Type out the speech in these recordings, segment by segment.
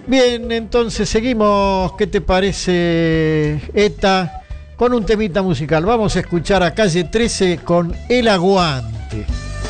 Bien, entonces seguimos. ¿Qué te parece, Eta? Con un temita musical. Vamos a escuchar a Calle 13 con El Aguante.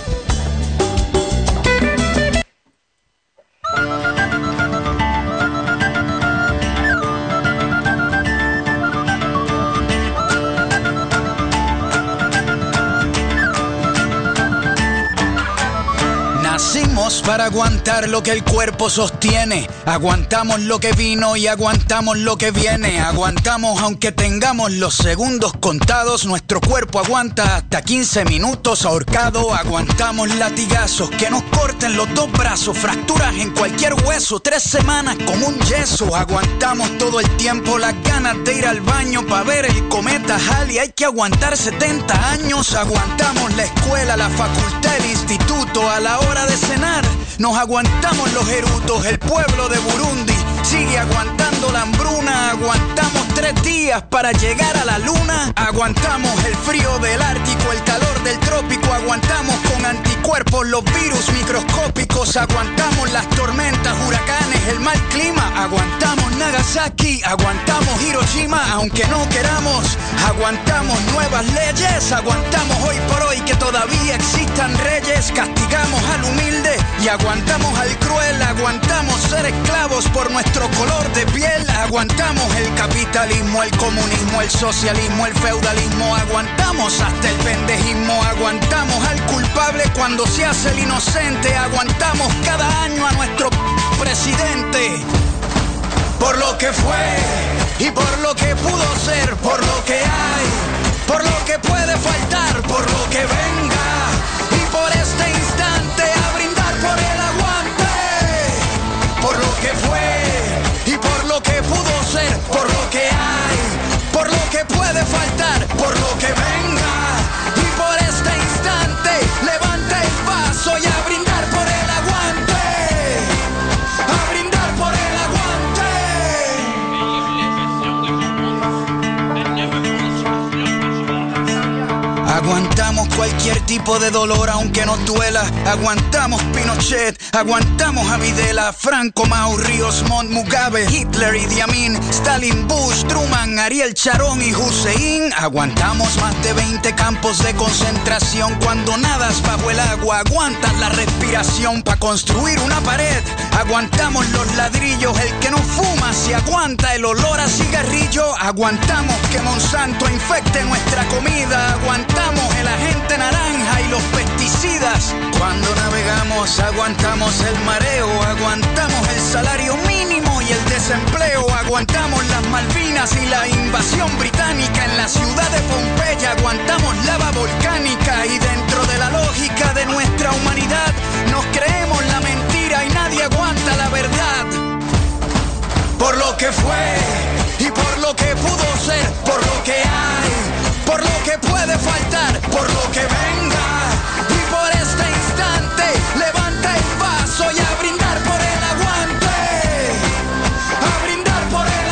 Para aguantar lo que el cuerpo sostiene. Aguantamos lo que vino y aguantamos lo que viene. Aguantamos aunque tengamos los segundos contados. Nuestro cuerpo aguanta hasta 15 minutos ahorcado. Aguantamos latigazos que nos corten los dos brazos. Fracturas en cualquier hueso. 3 semanas como un yeso. Aguantamos todo el tiempo las ganas de ir al baño para ver el cometa Halley. Hay que aguantar 70 años. Aguantamos la escuela, la facultad, el instituto. A la hora de cenar nos aguantamos los erutos. El pueblo de Burundi sigue aguantando la hambruna. Aguantamos 3 días para llegar a la luna. Aguantamos el frío del Ártico, el calor del trópico. Aguantamos con anticuerpos los virus microscópicos. Aguantamos las tormentas, huracanes, el mal clima. Aguantamos Nagasaki, aguantamos Hiroshima. Aunque no queramos, aguantamos nuevas leyes. Aguantamos hoy por hoy que todavía existan reyes. Castigamos al humilde y aguantamos al cruel. Aguantamos ser esclavos por nuestro color de piel. Aguantamos el capitalismo, el comunismo, el socialismo, el feudalismo. Aguantamos hasta el pendejismo. Aguantamos al culpable cuando se hace el inocente. Aguantamos cada año a nuestro presidente. Por lo que fue y por lo que pudo ser, por lo que hay, por lo que puede faltar, por lo que venga y por este instante a brindar por el aguante. Por lo que fue y por lo que pudo ser, por lo que hay, por lo que puede faltar, por lo que venga y por este instante levanta el vaso y a brindar por el aguante. A brindar por el aguante. Aguantamos cualquier tipo de dolor aunque nos duela. Aguantamos Pinochet, aguantamos a Videla, Franco, Mao, Ríos Montt, Mugabe, Hitler, Idi Amin, Stalin, Bush, Truman, Ariel Sharon y Hussein. Aguantamos más de 20 campos de concentración. Cuando nadas bajo el agua aguantas la respiración para construir una pared. Aguantamos los ladrillos, el que no fuma si aguanta el olor a cigarrillo. Aguantamos que Monsanto infecte nuestra comida. Aguantamos el agente naranja y los pesticidas. Cuando navegamos aguantamos el mareo. Aguantamos el salario mínimo y el desempleo. Aguantamos las Malvinas y la invasión británica en la ciudad de Pompeya. Aguantamos lava volcánica y dentro de la lógica de nuestra humanidad nos creemos la mentira y nadie aguanta la verdad. Por lo que fue y por lo que pudo ser, por lo que hay, por lo que puede faltar, por lo que venga y por este instante levanta el vaso y a brindar por el aguante. A brindar por el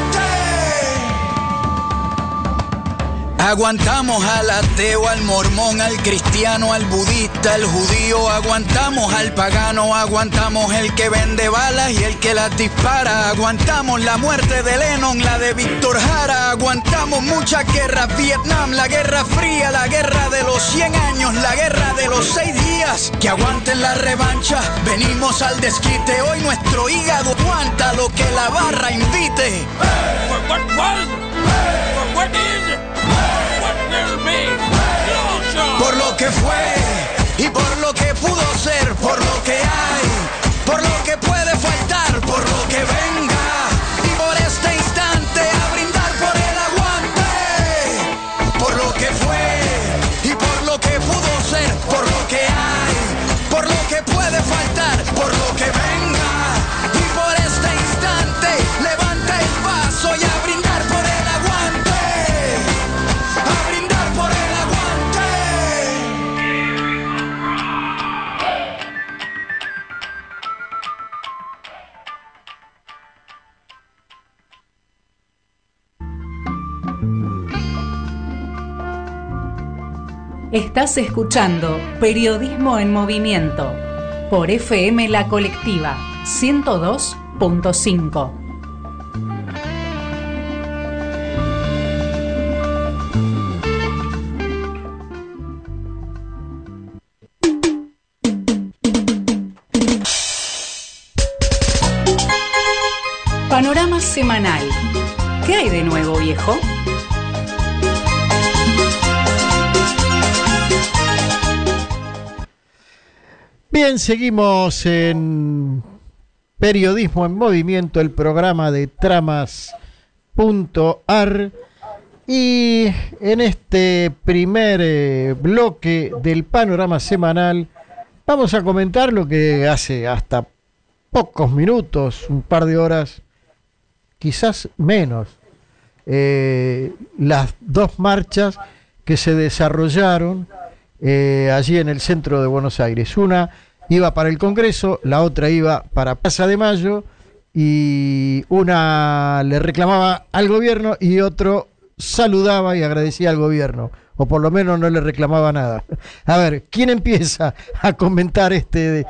aguante. Aguantamos al ateo, al mormón, al cristiano, al budista, al judío. Aguantamos al pagano, aguantamos el que vende balas y el que las dispara. Aguantamos la muerte de Lennon, la de Víctor Jara. Aguantamos muchas guerras, Vietnam, la Guerra Fría, la guerra de los 100 años, la guerra de los 6 días. Que aguanten la revancha, venimos al desquite. Hoy nuestro hígado aguanta lo que la barra invite. For what was, for what is, what will be. Por lo que fue y por lo que pudo ser, por lo que hay, por lo que puede faltar, por lo que venga y por este instante a brindar por el aguante. Por lo que fue y por lo que pudo ser, por lo que hay, por lo que puede faltar, por lo que venga y por este instante levanta el vaso y a brindar por el aguante. A brindar por el aguante. Estás escuchando Periodismo en Movimiento por FM La Colectiva 102.1. 103.5. Panorama semanal. ¿Qué hay de nuevo, viejo? Bien, seguimos en Periodismo en Movimiento, el programa de Tramas.ar, y en este primer bloque del panorama semanal vamos a comentar lo que hace hasta pocos minutos, un par de horas, quizás menos, las dos marchas que se desarrollaron allí en el centro de Buenos Aires. Una iba para el Congreso, la otra iba para Plaza de Mayo, y una le reclamaba al gobierno y otro saludaba y agradecía al gobierno, o por lo menos no le reclamaba nada. A ver, ¿quién empieza a comentar este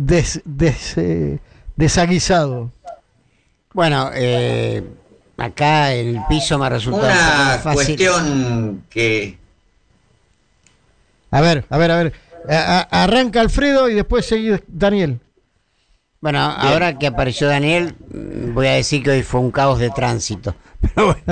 desaguisado? Bueno, acá el piso me resulta una fácil. cuestión que... A ver. Arranca Alfredo y después sigue Daniel. Bueno, ahora que apareció Daniel, voy a decir que hoy fue un caos de tránsito. Pero bueno.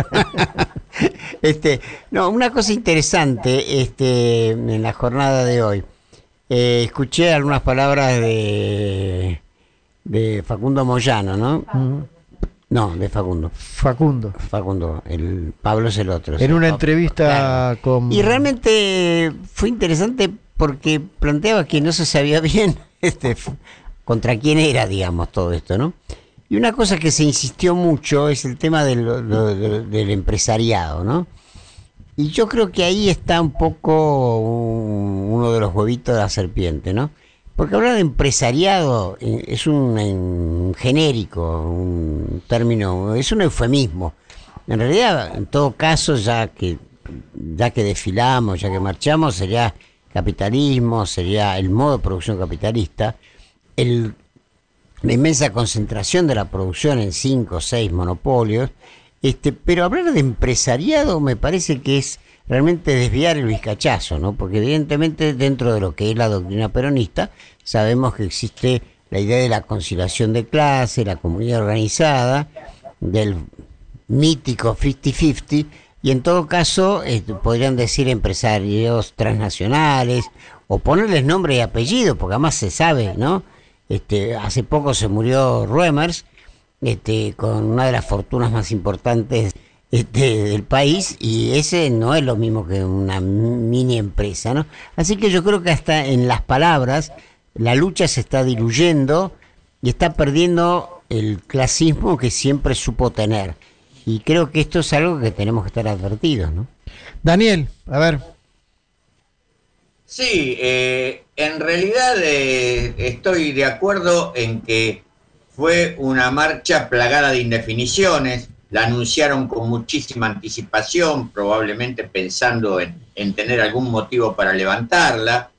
No, una cosa interesante en la jornada de hoy. Escuché algunas palabras de Facundo Moyano, ¿no? Uh-huh. No, de Facundo. Facundo, el Pablo es el otro. En una entrevista, claro, con... Y realmente fue interesante porque planteaba que no se sabía bien contra quién era, digamos, todo esto, ¿no? Y una cosa que se insistió mucho es el tema del empresariado, ¿no? Y yo creo que ahí está un poco uno de los huevitos de la serpiente, ¿no? Porque hablar de empresariado es un genérico, un término, es un eufemismo. En realidad, en todo caso, ya que desfilamos, ya que marchamos, sería capitalismo, sería el modo de producción capitalista, la inmensa concentración de la producción en 5 o 6 monopolios, pero hablar de empresariado me parece que es realmente desviar el vizcachazo, ¿no? Porque evidentemente dentro de lo que es la doctrina peronista sabemos que existe la idea de la conciliación de clase, la comunidad organizada, del mítico 50-50, y en todo caso podrían decir empresarios transnacionales o ponerles nombre y apellido, porque además se sabe, ¿no? Hace poco se murió Ruemers, con una de las fortunas más importantes del país, y ese no es lo mismo que una mini empresa, ¿no? Así que yo creo que hasta en las palabras la lucha se está diluyendo y está perdiendo el clasismo que siempre supo tener, y creo que esto es algo que tenemos que estar advertidos, ¿no? Daniel, a ver. Sí, en realidad estoy de acuerdo en que fue una marcha plagada de indefiniciones. La anunciaron con muchísima anticipación, probablemente pensando en tener algún motivo para levantarla.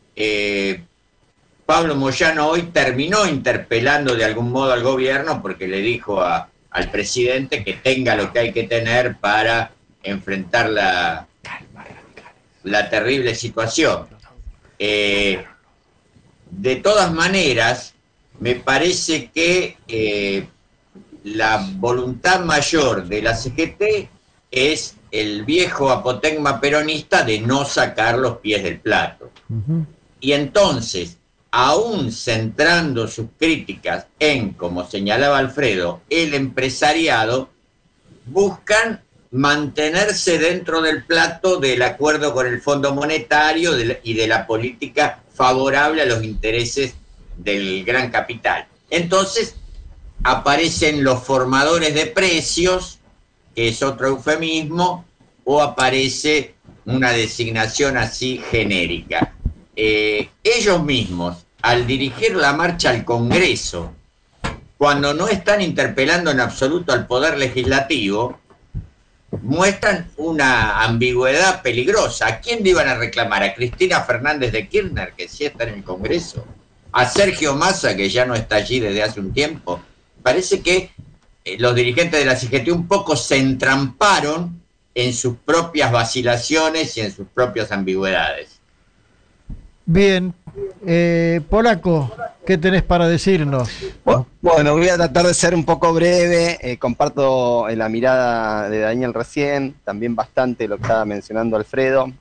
Pablo Moyano hoy terminó interpelando de algún modo al gobierno porque le dijo al presidente que tenga lo que hay que tener para enfrentar la terrible situación. De todas maneras, me parece que la voluntad mayor de la CGT es el viejo apotegma peronista de no sacar los pies del plato. Uh-huh. Y entonces, aún centrando sus críticas en, como señalaba Alfredo, el empresariado, buscan mantenerse dentro del plato del acuerdo con el Fondo Monetario y de la política favorable a los intereses del gran capital. Entonces aparecen los formadores de precios, que es otro eufemismo, o aparece una designación así genérica. Ellos mismos, al dirigir la marcha al Congreso, cuando no están interpelando en absoluto al Poder Legislativo, muestran una ambigüedad peligrosa. ¿A quién le iban a reclamar? ¿A Cristina Fernández de Kirchner, que sí está en el Congreso? ¿A Sergio Massa, que ya no está allí desde hace un tiempo? parece que los dirigentes de la CGT un poco se entramparon en sus propias vacilaciones y en sus propias ambigüedades. Bien, Polaco, ¿qué tenés para decirnos? Bueno, voy a tratar de ser un poco breve. Comparto la mirada de Daniel recién, también bastante lo que estaba mencionando Alfredo.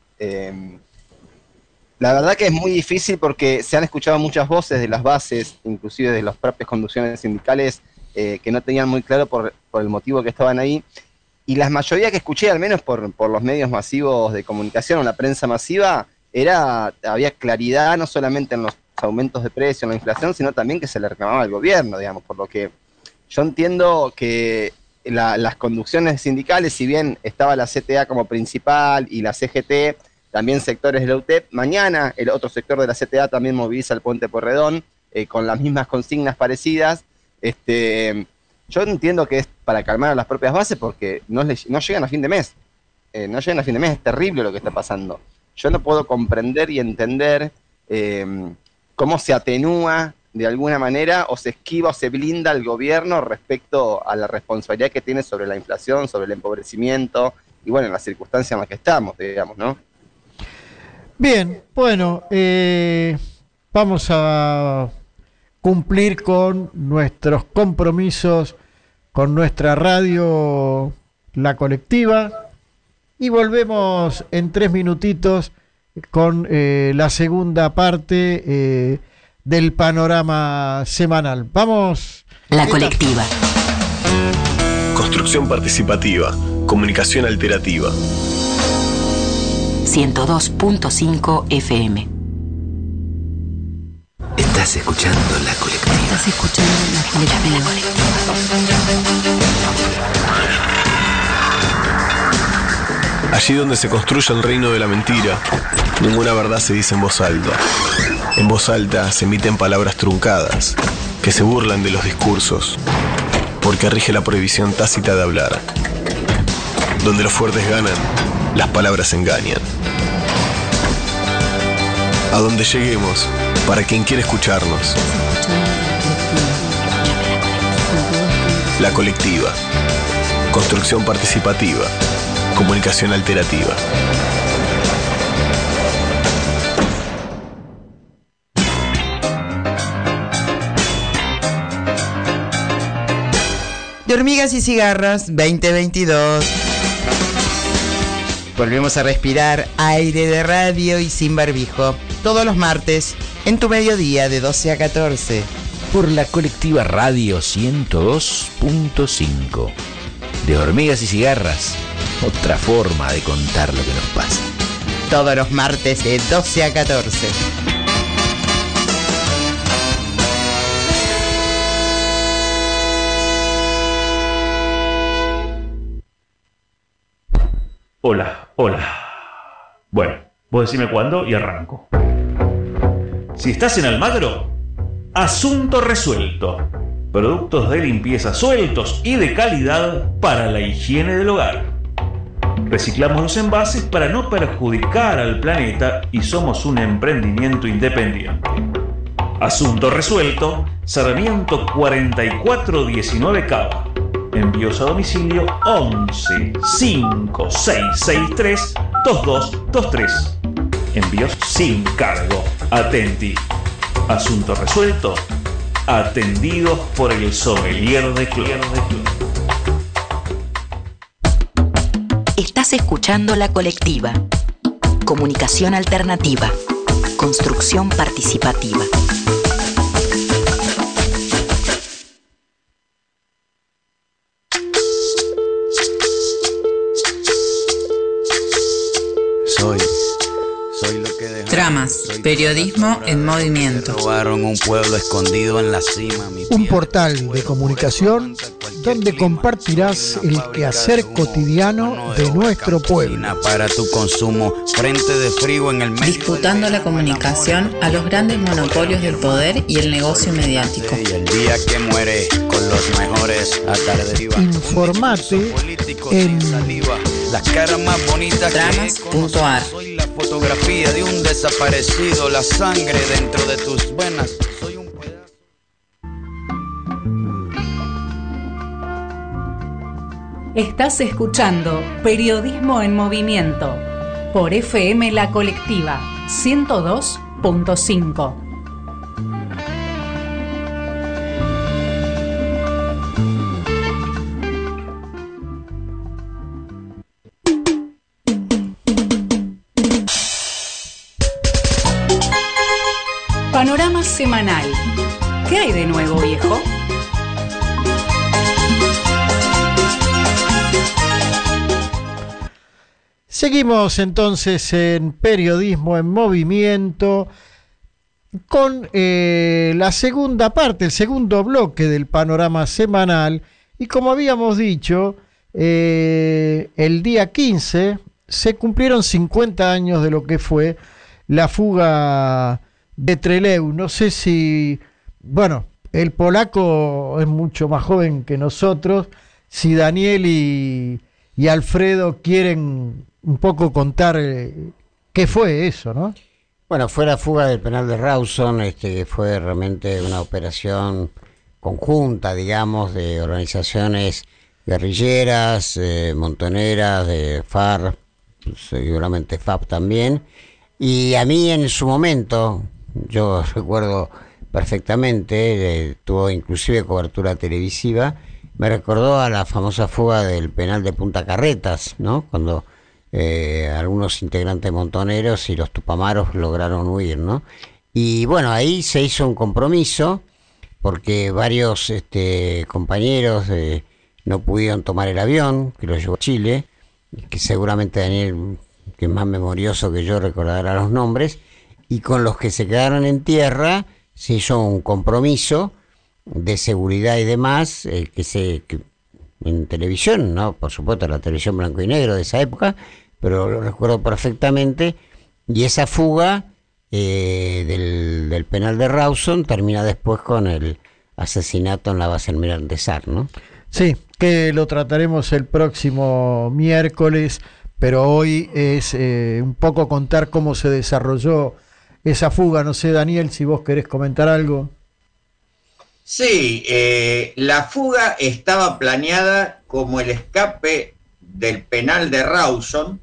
La verdad que es muy difícil porque se han escuchado muchas voces de las bases, inclusive de las propias conducciones sindicales, que no tenían muy claro por el motivo que estaban ahí. Y la mayoría que escuché, al menos por los medios masivos de comunicación o la prensa masiva, había claridad no solamente en los aumentos de precio, en la inflación, sino también que se le reclamaba al gobierno, digamos, por lo que yo entiendo que las conducciones sindicales, si bien estaba la CTA como principal y la CGT, también sectores de la UTEP, mañana el otro sector de la CTA también moviliza el Puente Porredón, con las mismas consignas parecidas. Yo entiendo que es para calmar a las propias bases porque no llegan a fin de mes. Es terrible lo que está pasando. Yo no puedo comprender y entender cómo se atenúa de alguna manera o se esquiva o se blinda el gobierno respecto a la responsabilidad que tiene sobre la inflación, sobre el empobrecimiento y bueno, en las circunstancias en las que estamos, digamos, ¿no? Bien, bueno, vamos a cumplir con nuestros compromisos con nuestra radio, La Colectiva, y volvemos en 3 minutitos con la segunda parte del panorama semanal. Vamos. La Colectiva. Construcción participativa, comunicación alterativa. 102.5 FM. Estás escuchando La Colectiva. Estás escuchando La Colectiva. Allí donde se construye el reino de la mentira, ninguna verdad se dice en voz alta. En voz alta se emiten palabras truncadas, que se burlan de los discursos, porque rige la prohibición tácita de hablar. Donde los fuertes ganan, las palabras engañan. A donde lleguemos, para quien quiere escucharnos. La Colectiva. Construcción participativa. Comunicación alterativa. De Hormigas y Cigarras 2022. Volvemos a respirar aire de radio y sin barbijo. Todos los martes, en tu mediodía de 12 a 14. Por La Colectiva Radio 102.5. De Hormigas y Cigarras. Otra forma de contar lo que nos pasa. Todos los martes de 12 a 14. Hola. Bueno, vos decime cuándo y arranco. Si estás en Almagro, asunto resuelto. Productos de limpieza sueltos y de calidad para la higiene del hogar. Reciclamos los envases para no perjudicar al planeta y somos un emprendimiento independiente. Asunto resuelto, Sarmiento 4419 Cava. Envíos a domicilio 11 5663 2223. Envíos sin cargo. Atenti. Asunto resuelto. Atendidos por el sommelier de cloro. Estás escuchando La Colectiva. Comunicación alternativa. Construcción participativa. Soy lo que dejó. Tramas, periodismo en movimiento. Robaron un pueblo escondido en la cima. Un portal de comunicación donde compartirás el quehacer cotidiano de nuestro pueblo. Para tu consumo, frente de frío en el medio. Disputando la comunicación a los grandes monopolios del poder y el negocio mediático. Y el día que muere con los mejores atardecidos. Informate en las caras más bonitas. Tramas.ar. Soy la fotografía de un desaparecido, la sangre dentro de tus venas. Soy un pedazo. Estás escuchando Periodismo en Movimiento por FM La Colectiva 102.5. Panorama semanal. ¿Qué hay de nuevo, viejo? Seguimos entonces en Periodismo en Movimiento con la segunda parte, el segundo bloque del panorama semanal. Y como habíamos dicho, el día 15 se cumplieron 50 años de lo que fue la fuga de Trelew. No sé si, bueno, el polaco es mucho más joven que nosotros, si Daniel y Alfredo quieren un poco contar qué fue eso, ¿no? Bueno, fue la fuga del penal de Rawson, que fue realmente una operación conjunta, digamos, de organizaciones guerrilleras, montoneras, de FARC, seguramente FAP también. Y a mí en su momento, yo recuerdo perfectamente, tuvo inclusive cobertura televisiva, me recordó a la famosa fuga del penal de Punta Carretas, ¿no? Cuando algunos integrantes montoneros y los tupamaros lograron huir, ¿no? Y bueno, ahí se hizo un compromiso porque varios compañeros no pudieron tomar el avión que los llevó a Chile, que seguramente Daniel, que es más memorioso que yo, recordará los nombres, y con los que se quedaron en tierra se hizo un compromiso de seguridad y demás, que en televisión, ¿no? Por supuesto, la televisión blanco y negro de esa época, pero lo recuerdo perfectamente, y esa fuga del penal de Rawson termina después con el asesinato en la base Almirante Sar, ¿no? Sí, que lo trataremos el próximo miércoles, pero hoy es un poco contar cómo se desarrolló esa fuga. No sé, Daniel, si vos querés comentar algo. Sí, la fuga estaba planeada como el escape del penal de Rawson,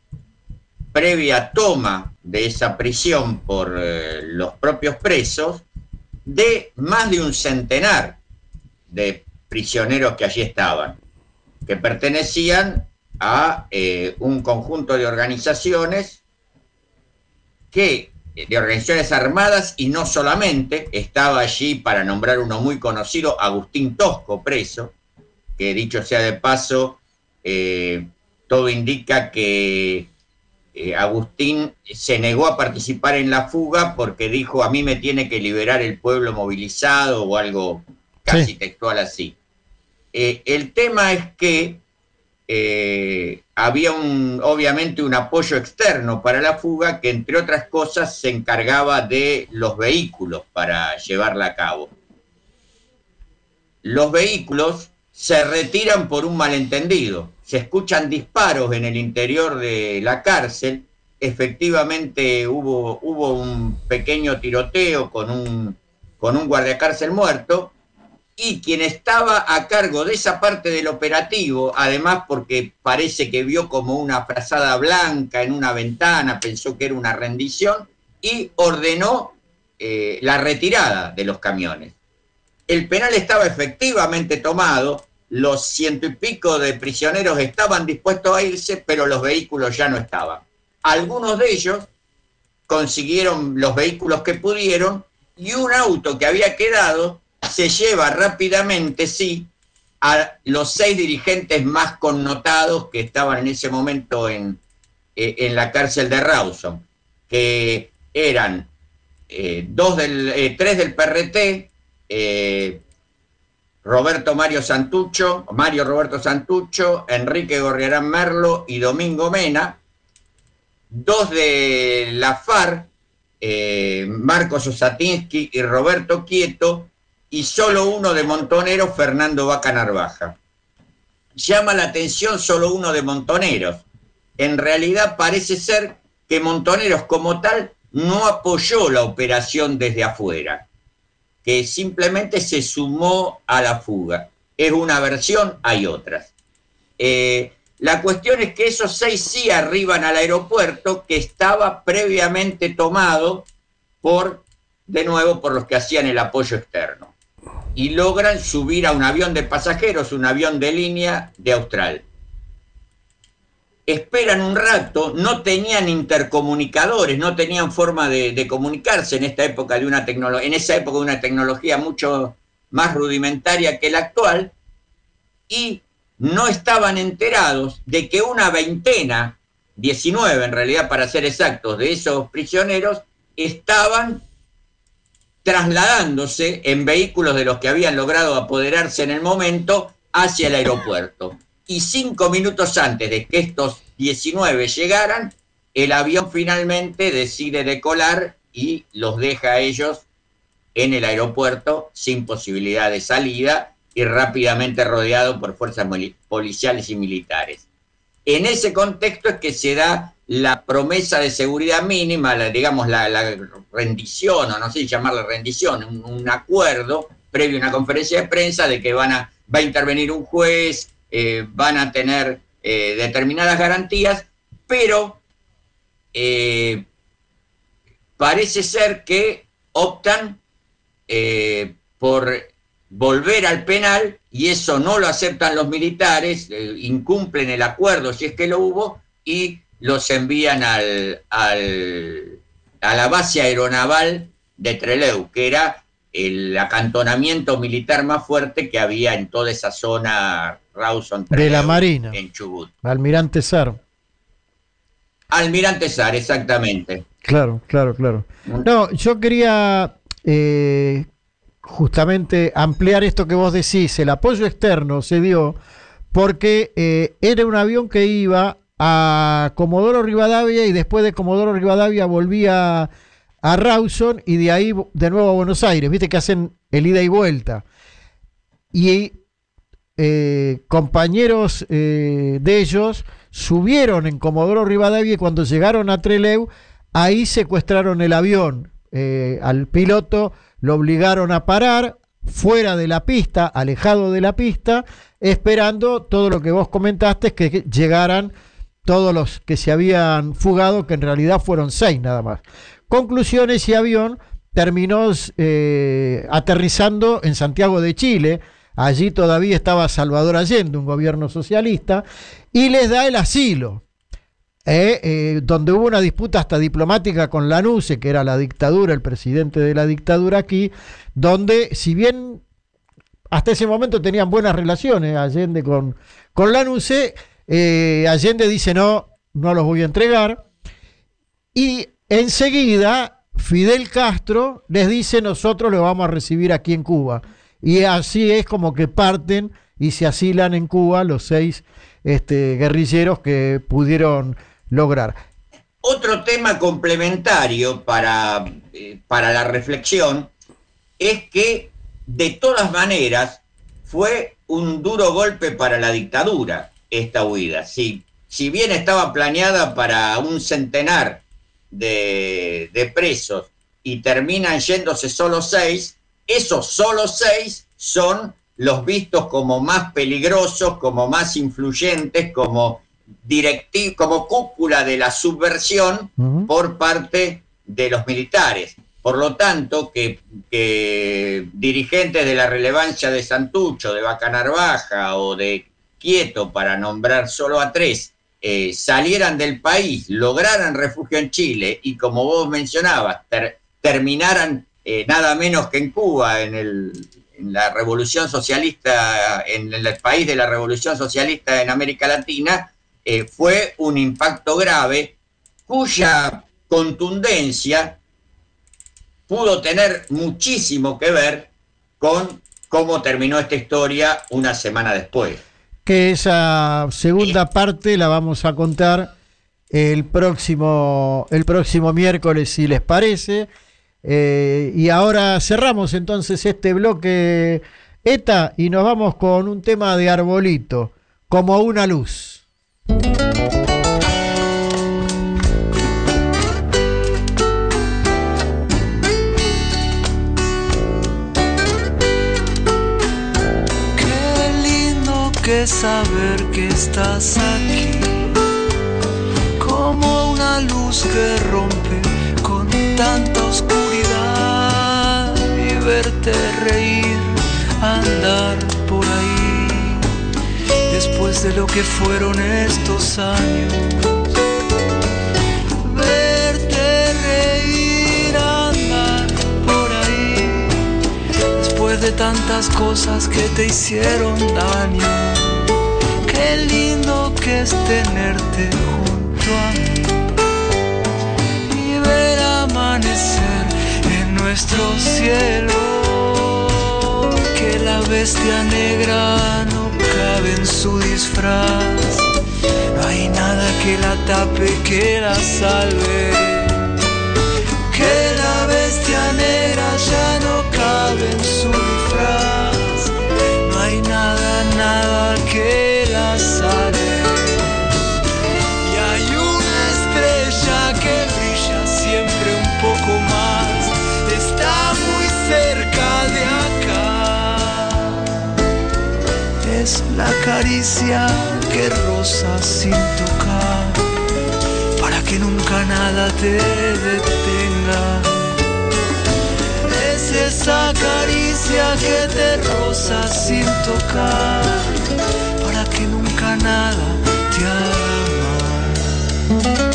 previa toma de esa prisión por los propios presos, de más de un centenar de prisioneros que allí estaban, que pertenecían a un conjunto de organizaciones de organizaciones armadas, y no solamente. Estaba allí, para nombrar uno muy conocido, Agustín Tosco, preso, que dicho sea de paso, todo indica que Agustín se negó a participar en la fuga porque dijo: a mí me tiene que liberar el pueblo movilizado, o algo casi textual así. El tema es que había obviamente un apoyo externo para la fuga, que entre otras cosas se encargaba de los vehículos para llevarla a cabo. Los vehículos se retiran por un malentendido. Se escuchan disparos en el interior de la cárcel. Efectivamente hubo un pequeño tiroteo con un guardiacárcel muerto, y quien estaba a cargo de esa parte del operativo, además porque parece que vio como una frazada blanca en una ventana, pensó que era una rendición y ordenó la retirada de los camiones. El penal estaba efectivamente tomado, los 100 y pico de prisioneros estaban dispuestos a irse, pero los vehículos ya no estaban. Algunos de ellos consiguieron los vehículos que pudieron, y un auto que había quedado se lleva rápidamente, sí, a los 6 dirigentes más connotados que estaban en ese momento en la cárcel de Rawson, que eran 3 del PRT, Mario Roberto Santucho, Enrique Gorriarán Merlo y Domingo Mena, 2 de la FARC, Marcos Osatinsky y Roberto Quieto, y solo 1 de Montoneros, Fernando Vaca Narvaja. Llama la atención solo 1 de Montoneros. En realidad parece ser que Montoneros como tal no apoyó la operación desde afuera, que simplemente se sumó a la fuga. Es una versión, hay otras. La cuestión es que esos 6 sí arriban al aeropuerto, que estaba previamente tomado de nuevo por los que hacían el apoyo externo. Y logran subir a un avión de pasajeros, un avión de línea de Austral. Esperan un rato, no tenían intercomunicadores, no tenían forma de comunicarse en esa época de una tecnología mucho más rudimentaria que la actual, y no estaban enterados de que una veintena, 19 en realidad para ser exactos, de esos prisioneros estaban trasladándose en vehículos de los que habían logrado apoderarse en el momento hacia el aeropuerto. Y 5 minutos antes de que estos 19 llegaran, el avión finalmente decide decolar y los deja a ellos en el aeropuerto sin posibilidad de salida y rápidamente rodeado por fuerzas policiales y militares. En ese contexto es que se da la promesa de seguridad mínima, la rendición, o no sé si llamarla rendición, un acuerdo previo a una conferencia de prensa de que va a intervenir un juez, van a tener determinadas garantías, pero parece ser que optan por volver al penal, y eso no lo aceptan los militares, incumplen el acuerdo si es que lo hubo, y los envían a la base aeronaval de Trelew, que era el acantonamiento militar más fuerte que había en toda esa zona Rawson Trelew, de la Marina, en Chubut. Almirante Sar. Almirante Sar, exactamente. Claro. No, yo quería justamente ampliar esto que vos decís. El apoyo externo se dio porque era un avión que iba a Comodoro Rivadavia y después de Comodoro Rivadavia volvía a Rawson y de ahí de nuevo a Buenos Aires. Viste que hacen el ida y vuelta. Y compañeros de ellos subieron en Comodoro Rivadavia y cuando llegaron a Trelew, ahí secuestraron el avión. Al piloto lo obligaron a parar fuera de la pista, alejado de la pista, esperando todo lo que vos comentaste, que llegaran todos los que se habían fugado, que en realidad fueron 6 nada más. Conclusión, ese avión terminó aterrizando en Santiago de Chile. Allí todavía estaba Salvador Allende, un gobierno socialista, y les da el asilo. Donde hubo una disputa hasta diplomática con Lanusse, que era la dictadura, el presidente de la dictadura aquí, donde si bien hasta ese momento tenían buenas relaciones Allende con Lanusse, Allende dice no los voy a entregar, y enseguida Fidel Castro les dice nosotros lo vamos a recibir aquí en Cuba, y así es como que parten y se asilan en Cuba los 6 guerrilleros que pudieron lograr. Otro tema complementario para la reflexión es que de todas maneras fue un duro golpe para la dictadura esta huida. Si bien estaba planeada para un centenar de presos y terminan yéndose solo 6, esos solo 6 son los vistos como más peligrosos, como más influyentes, como cúpula de la subversión por parte de los militares. Por lo tanto, que dirigentes de la relevancia de Santucho, de Bacanarvaja o de Quieto, para nombrar solo a 3, salieran del país, lograran refugio en Chile y, como vos mencionabas, terminaran nada menos que en Cuba, en la revolución socialista, en el país de la revolución socialista en América Latina, fue un impacto grave cuya contundencia pudo tener muchísimo que ver con cómo terminó esta historia una semana después. Que esa segunda parte la vamos a contar el próximo miércoles, si les parece. Y ahora cerramos entonces este bloque ETA y nos vamos con un tema de Arbolito, Como una luz. Qué lindo que que saber que estás aquí, como una luz que rompe con tanta oscuridad, y verte reír, andar por ahí, después de lo que fueron estos años. Verte reír, andar por ahí, después de tantas cosas que te hicieron daño. Qué lindo que es tenerte junto a mí y ver amanecer en nuestro cielo. Que la bestia negra no cabe en su disfraz, no hay nada que la tape, que la salve. Que la bestia negra ya no cabe en su disfraz, no hay nada, nada que la salve. Y hay una estrella que brilla siempre un poco más, está muy cerca de acá. Es la caricia que roza sin tocar, para que nunca nada te detenga. Es esa caricia que te roza sin tocar, para que nunca nada te haga mal.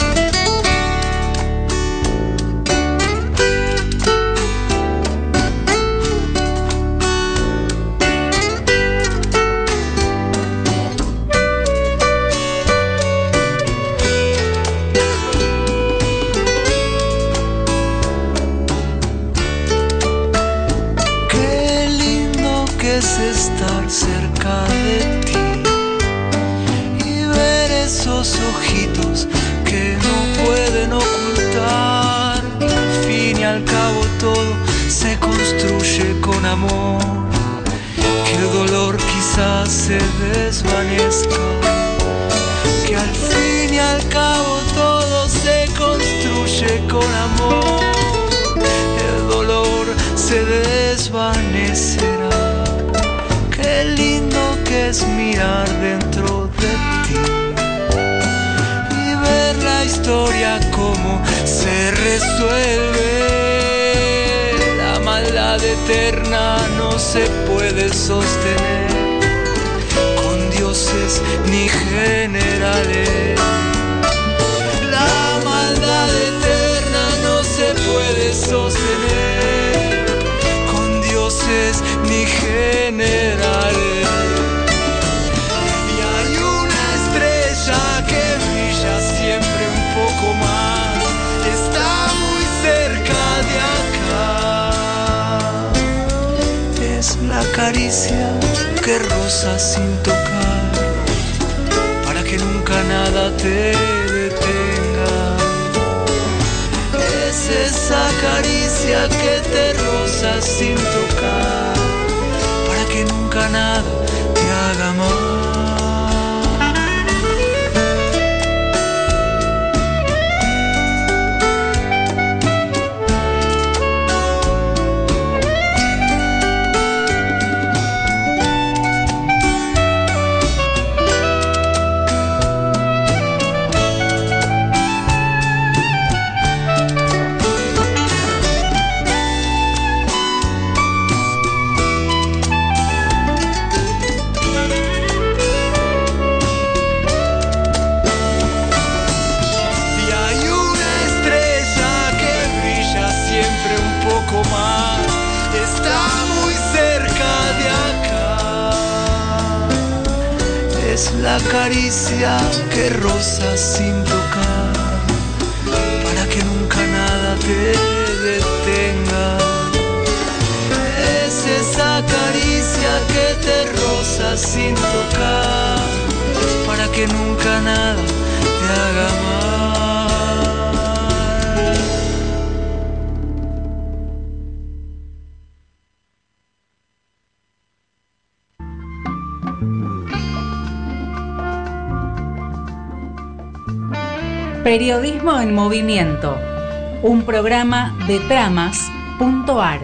Es estar cerca de ti y ver esos ojitos que no pueden ocultar, que al fin y al cabo todo se construye con amor, que el dolor quizás se desvanezca, que al fin y al cabo todo se construye con amor, el dolor se desvanecerá. Qué lindo que es mirar dentro de ti y ver la historia como se resuelve. La maldad eterna no se puede sostener con dioses ni generales. La maldad eterna no se puede sostener con dioses ni generales. Y hay una estrella que brilla siempre un poco más, está muy cerca de acá. Es la caricia que roza sin tocar, para que nunca nada te detenga. Es esa caricia que te roza sin tocar, para que nunca nada te haga mal. La caricia que roza sin tocar, para que nunca nada te detenga. Es esa caricia que te roza sin tocar, para que nunca nada te haga mal. Periodismo en Movimiento, un programa de Tramas.ar.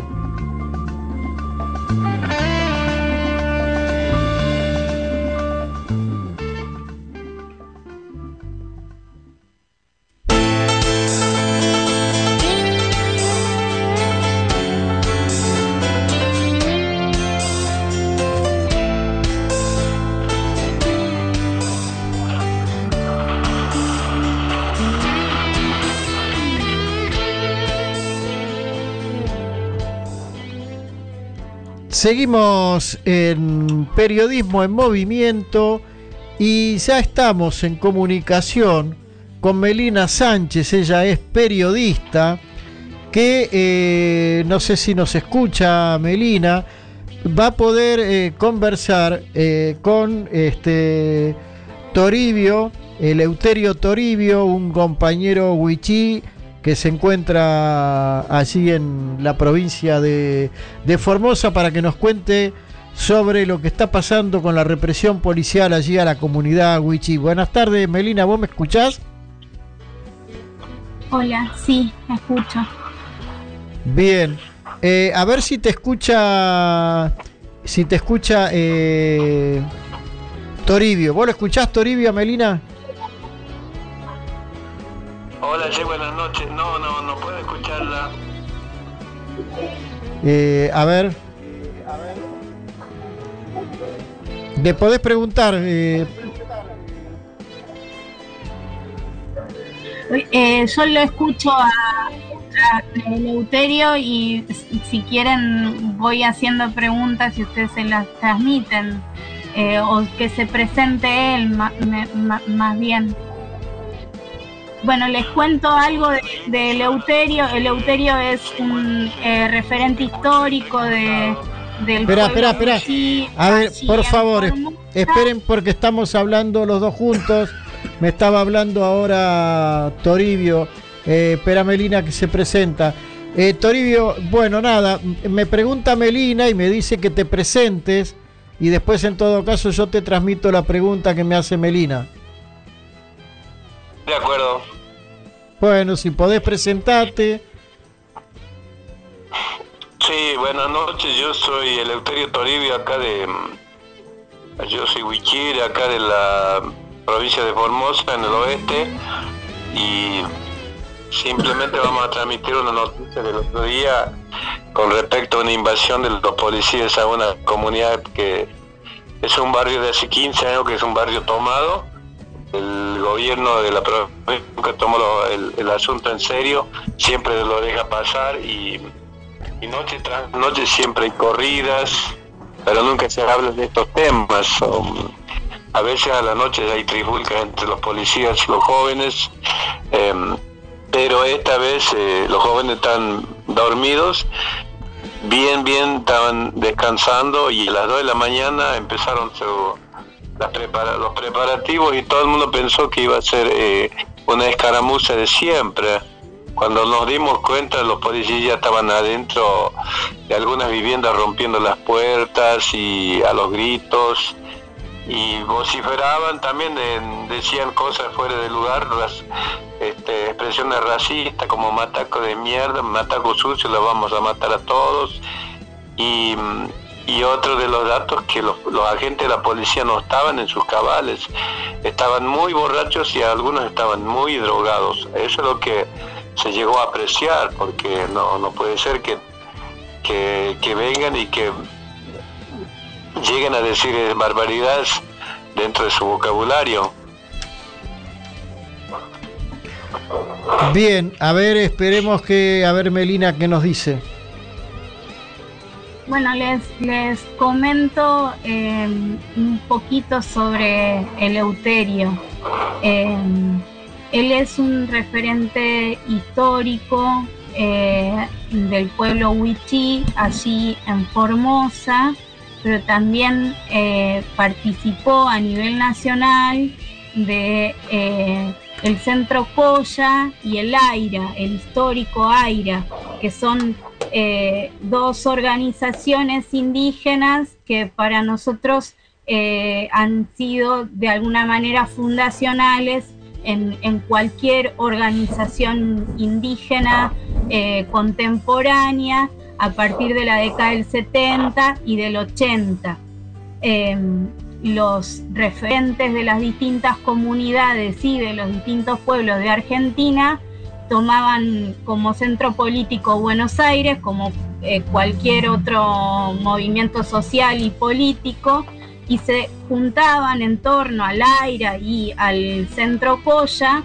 Seguimos en Periodismo en Movimiento y ya estamos en comunicación con Melina Sánchez. Ella es periodista que, no sé si nos escucha Melina, va a poder conversar con Toribio, Eleuterio Toribio, un compañero huichí que se encuentra allí en la provincia de Formosa, para que nos cuente sobre lo que está pasando con la represión policial allí a la comunidad huichí. Buenas tardes, Melina, ¿vos me escuchás? Hola, sí, me escucho. Bien, a ver si te escucha Toribio. ¿Vos lo escuchás, Toribio, a Melina? Hola, sí, buenas noches. No puedo escucharla. A ver. ¿Le podés preguntar? Yo lo escucho a Eleuterio y si quieren voy haciendo preguntas y ustedes se las transmiten. O que se presente él más bien. Bueno, les cuento algo de Eleuterio. Eleuterio es un referente histórico del Espera. huichí, A ver, allí por en favor, Formosa. esperen porque estamos hablando los dos juntos. Me estaba hablando ahora Toribio. Espera, Melina, que se presenta. Toribio, bueno, nada, me pregunta Melina y me dice que te presentes y después, en todo caso, yo te transmito la pregunta que me hace Melina. De acuerdo. Bueno, si podés presentarte. Sí, buenas noches. Yo soy Eleuterio Toribio, yo soy huichí, acá de la provincia de Formosa, en el oeste, y simplemente vamos a transmitir una noticia del otro día con respecto a una invasión de los policías a una comunidad que es un barrio de hace 15 años, que es un barrio tomado. El gobierno de la provincia nunca tomó el asunto en serio, siempre lo deja pasar y noche tras noche siempre hay corridas, pero nunca se habla de estos temas. A veces a la noche hay trifulcas entre los policías y los jóvenes, pero esta vez los jóvenes están dormidos, bien, estaban descansando, y a las 2 de la mañana empezaron los preparativos y todo el mundo pensó que iba a ser una escaramuza de siempre. Cuando nos dimos cuenta, los policías ya estaban adentro de algunas viviendas rompiendo las puertas y a los gritos, y vociferaban también, decían cosas fuera de lugar, expresiones racistas como mataco de mierda, mataco sucio, los vamos a matar a todos. Y otro de los datos, que los agentes de la policía no estaban en sus cabales, estaban muy borrachos y algunos estaban muy drogados. Eso es lo que se llegó a apreciar, porque no puede ser que vengan y que lleguen a decir barbaridades dentro de su vocabulario. Bien, a ver, esperemos a ver Melina qué nos dice. Bueno, les comento un poquito sobre Eleuterio. Él es un referente histórico del pueblo huichí, allí en Formosa, pero también participó a nivel nacional de el Centro Colla y el AIRA, el histórico AIRA, que son dos organizaciones indígenas que para nosotros han sido de alguna manera fundacionales en cualquier organización indígena contemporánea a partir de la década del 70 y del 80. Los referentes de las distintas comunidades y de los distintos pueblos de Argentina tomaban como centro político Buenos Aires, como cualquier otro movimiento social y político, y se juntaban en torno al AIRA y al Centro Colla,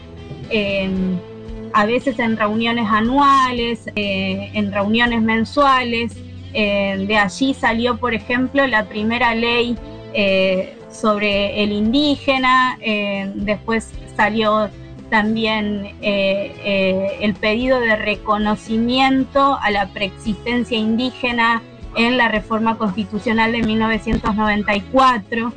a veces en reuniones anuales, en reuniones mensuales, de allí salió, por ejemplo, la primera ley sobre el indígena, después salió también el pedido de reconocimiento a la preexistencia indígena en la reforma constitucional de 1994.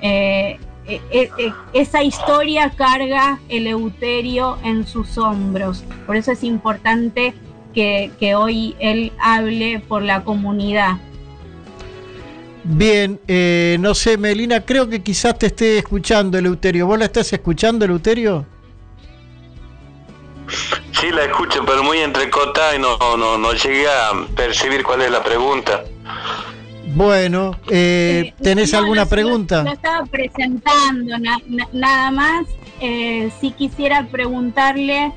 Esa historia carga Eleuterio en sus hombros, por eso es importante que hoy él hable por la comunidad. Bien, no sé, Melina, creo que quizás te esté escuchando Eleuterio. ¿Vos la estás escuchando, Eleuterio? Sí, la escucho, pero muy entrecortada y no llegué a percibir cuál es la pregunta. Bueno, ¿tenés alguna pregunta? Lo estaba presentando, nada más. Sí quisiera preguntarle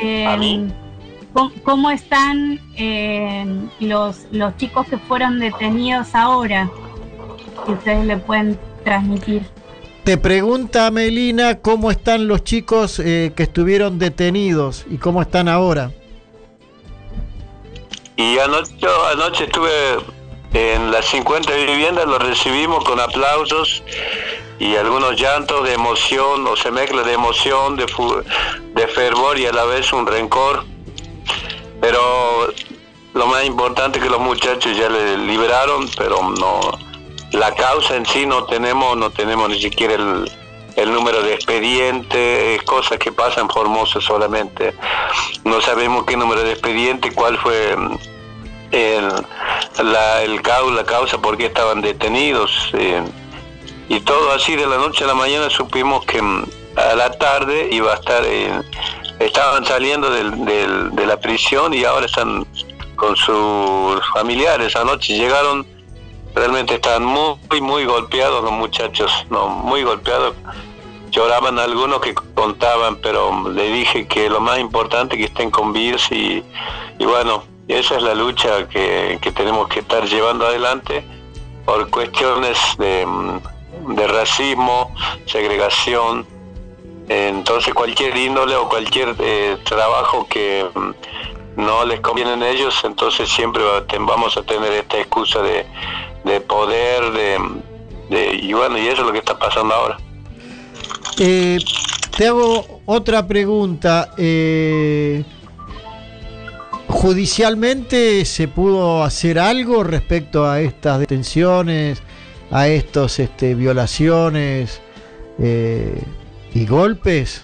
cómo están los chicos que fueron detenidos ahora, que ustedes le pueden transmitir. Te pregunta Melina cómo están los chicos que estuvieron detenidos y cómo están ahora. Y anoche estuve en las 50 viviendas, los recibimos con aplausos y algunos llantos de emoción, o se mezcla de emoción, de fervor y a la vez un rencor. Pero lo más importante es que los muchachos ya le liberaron, pero no, la causa en sí no tenemos ni siquiera el número de expediente, cosas que pasan en Formosa solamente. No sabemos qué número de expediente, cuál fue la causa, por qué estaban detenidos. Y todo así de la noche a la mañana supimos que a la tarde iba a estar... estaban saliendo de la prisión y ahora están con sus familiares. Anoche llegaron, realmente estaban muy golpeados los muchachos, muy golpeados. Lloraban algunos que contaban, pero le dije que lo más importante es que estén con vida y bueno, esa es la lucha que tenemos que estar llevando adelante por cuestiones de racismo, segregación. Entonces cualquier índole o cualquier trabajo que no les conviene a ellos, entonces siempre vamos a tener esta excusa de poder, y bueno, y eso es lo que está pasando ahora. Te hago otra pregunta. ¿Judicialmente se pudo hacer algo respecto a estas detenciones, a estos violaciones y golpes?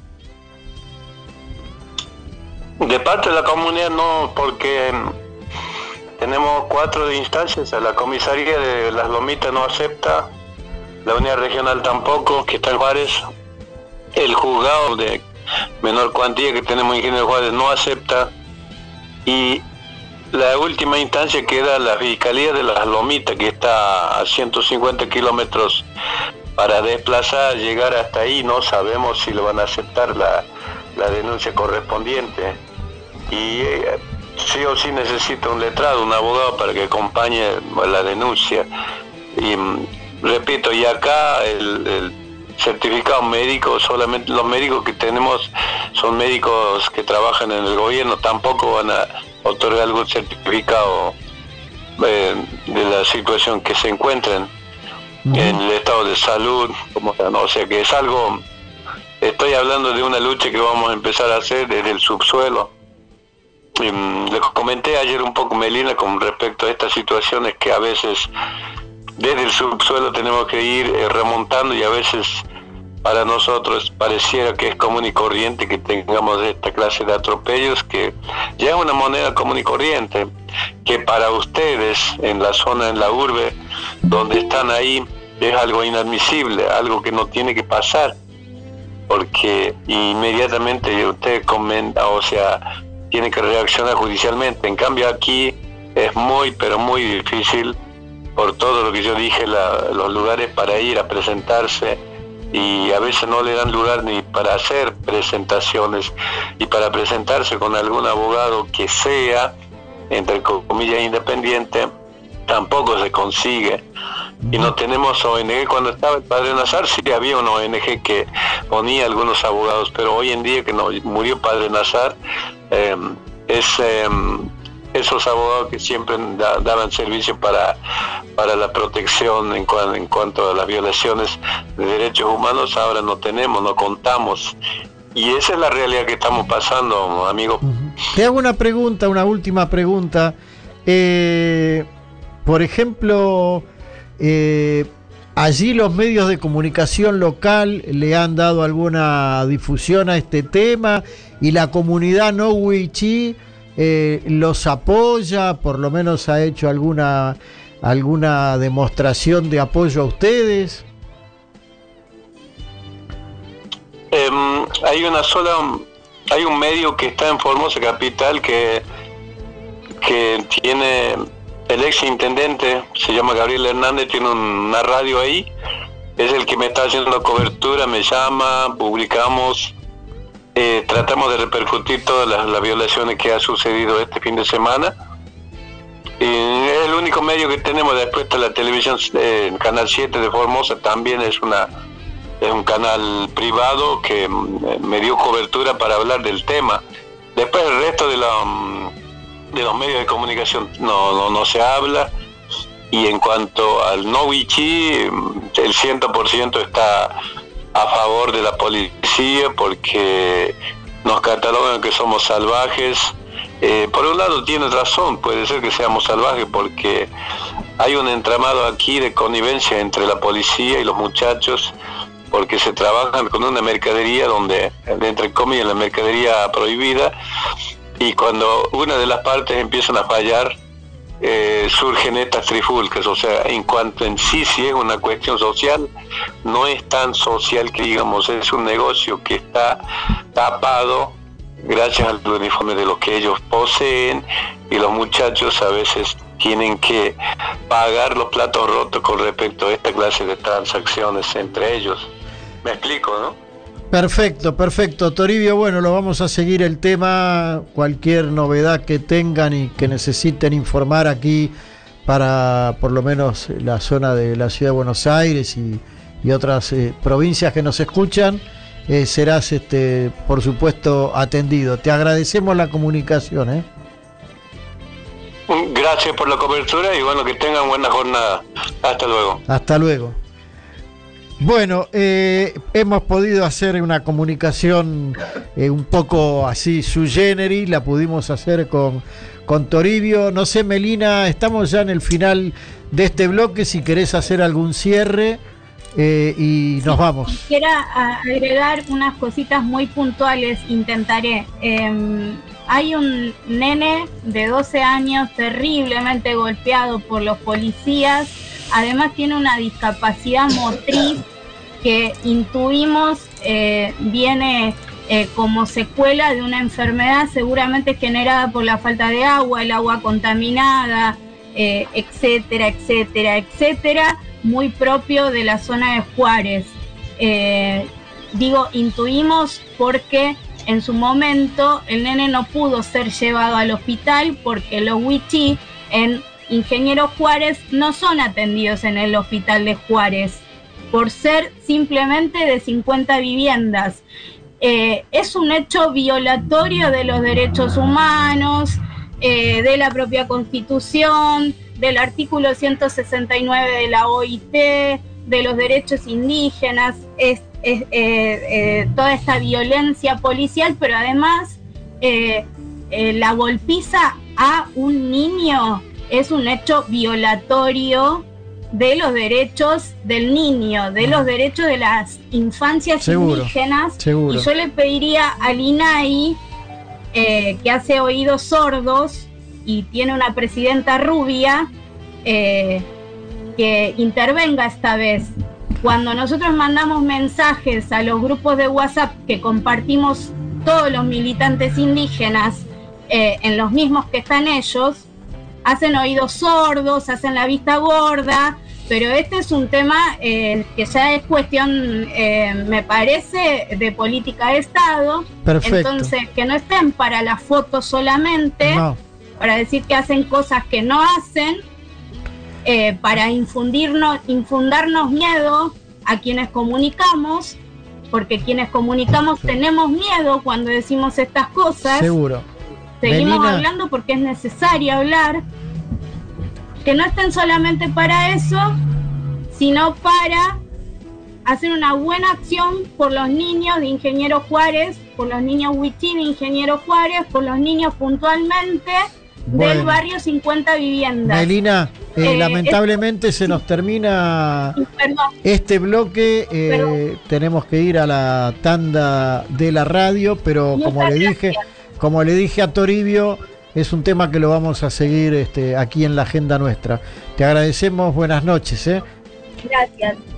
De parte de la comunidad no, porque tenemos 4 instancias. La comisaría de Las Lomitas no acepta, la unidad regional tampoco, que está en Juárez, el juzgado de menor cuantía que tenemos en General Juárez no acepta, y la última instancia queda la Fiscalía de Las Lomitas, que está a 150 kilómetros. Para desplazar, llegar hasta ahí, no sabemos si lo van a aceptar la denuncia correspondiente. Y sí o sí necesita un letrado, un abogado para que acompañe la denuncia. Y repito, y acá el certificado médico, solamente los médicos que tenemos son médicos que trabajan en el gobierno, tampoco van a otorgar algún certificado de la situación que se encuentren en el estado de salud, o sea que es algo, estoy hablando de una lucha que vamos a empezar a hacer desde el subsuelo. Le comenté ayer un poco, Melina, con respecto a estas situaciones que a veces desde el subsuelo tenemos que ir remontando, y a veces para nosotros pareciera que es común y corriente que tengamos esta clase de atropellos, que ya es una moneda común y corriente, que para ustedes en la zona, en la urbe, donde están ahí, es algo inadmisible, algo que no tiene que pasar, porque inmediatamente usted comenta, o sea, tiene que reaccionar judicialmente. En cambio aquí es muy, pero muy difícil, por todo lo que yo dije, los lugares para ir a presentarse, y a veces no le dan lugar ni para hacer presentaciones, y para presentarse con algún abogado que sea, entre comillas, independiente, tampoco se consigue. Y no tenemos ONG. Cuando estaba el padre Nazar sí había una ONG que ponía algunos abogados, pero hoy en día que no murió padre Nazar, esos abogados que siempre daban servicio para la protección en cuanto a las violaciones de derechos humanos, ahora no tenemos, no contamos. Y esa es la realidad que estamos pasando, amigo. Te hago una pregunta, una última pregunta. Por ejemplo, allí los medios de comunicación local le han dado alguna difusión a este tema y la comunidad no wichí los apoya, por lo menos ha hecho alguna demostración de apoyo a ustedes. Hay un medio que está en Formosa Capital que tiene el ex intendente, se llama Gabriel Hernández, tiene una radio ahí, es el que me está haciendo cobertura, me llama, publicamos, tratamos de repercutir todas las violaciones que ha sucedido este fin de semana. Es el único medio que tenemos. Después está la televisión, Canal 7 de Formosa, también es un canal privado que me dio cobertura para hablar del tema. Después el resto de los medios de comunicación no se habla. Y en cuanto al no wichí, el 100% está a favor de la policía porque nos catalogan que somos salvajes. Por un lado tiene razón, puede ser que seamos salvajes porque hay un entramado aquí de connivencia entre la policía y los muchachos, porque se trabajan con una mercadería donde, entre comillas, la mercadería prohibida, y cuando una de las partes empiezan a fallar, surgen estas trifulcas. O sea, en cuanto en sí es una cuestión social, no es tan social que digamos, es un negocio que está tapado gracias al uniforme de lo que ellos poseen, y los muchachos a veces tienen que pagar los platos rotos con respecto a esta clase de transacciones entre ellos. ¿Me explico, no? Perfecto, Toribio. Bueno, lo vamos a seguir el tema. Cualquier novedad que tengan y que necesiten informar aquí para por lo menos la zona de la ciudad de Buenos Aires y otras provincias que nos escuchan, serás por supuesto atendido. Te agradecemos la comunicación. Gracias por la cobertura y bueno, que tengan buena jornada. Hasta luego. Hasta luego. Bueno, hemos podido hacer una comunicación un poco así sui generis, la pudimos hacer con Toribio. No sé, Melina, estamos ya en el final de este bloque, si querés hacer algún cierre y nos vamos. Quisiera agregar unas cositas muy puntuales, intentaré. Hay un nene de 12 años terriblemente golpeado por los policías. Además tiene una discapacidad motriz que intuimos viene como secuela de una enfermedad seguramente generada por la falta de agua, el agua contaminada, etcétera, muy propio de la zona de Juárez. Digo intuimos porque en su momento el nene no pudo ser llevado al hospital porque los wichí en Ingeniero Juárez no son atendidos en el hospital de Juárez por ser simplemente de 50 viviendas. Es un hecho violatorio de los derechos humanos, de la propia Constitución, del artículo 169 de la OIT, de los derechos indígenas, toda esta violencia policial, pero además la golpiza a un niño es un hecho violatorio de los derechos del niño, de los derechos de las infancias indígenas. Seguro. Y yo le pediría al INAI, que hace oídos sordos y tiene una presidenta rubia, que intervenga esta vez. Cuando nosotros mandamos mensajes a los grupos de WhatsApp que compartimos todos los militantes indígenas, en los mismos que están ellos, hacen oídos sordos, hacen la vista gorda, pero este es un tema que ya es cuestión, me parece, de política de Estado. Perfecto. Entonces, que no estén para la foto solamente, para decir que hacen cosas que no hacen, para infundarnos miedo a quienes comunicamos, porque quienes comunicamos tenemos miedo cuando decimos estas cosas. Seguro. seguimos Melina. hablando porque es necesario hablar, que no estén solamente para eso, sino para hacer una buena acción por los niños de Ingeniero Juárez, por los niños Huichí de Ingeniero Juárez, por los niños puntualmente del Bueno. barrio 50 Viviendas. Melina, lamentablemente se nos termina Perdón. este bloque, Perdón. tenemos que ir a la tanda de la radio, pero como le dije a Toribio, es un tema que lo vamos a seguir aquí en la agenda nuestra. Te agradecemos, buenas noches. Gracias.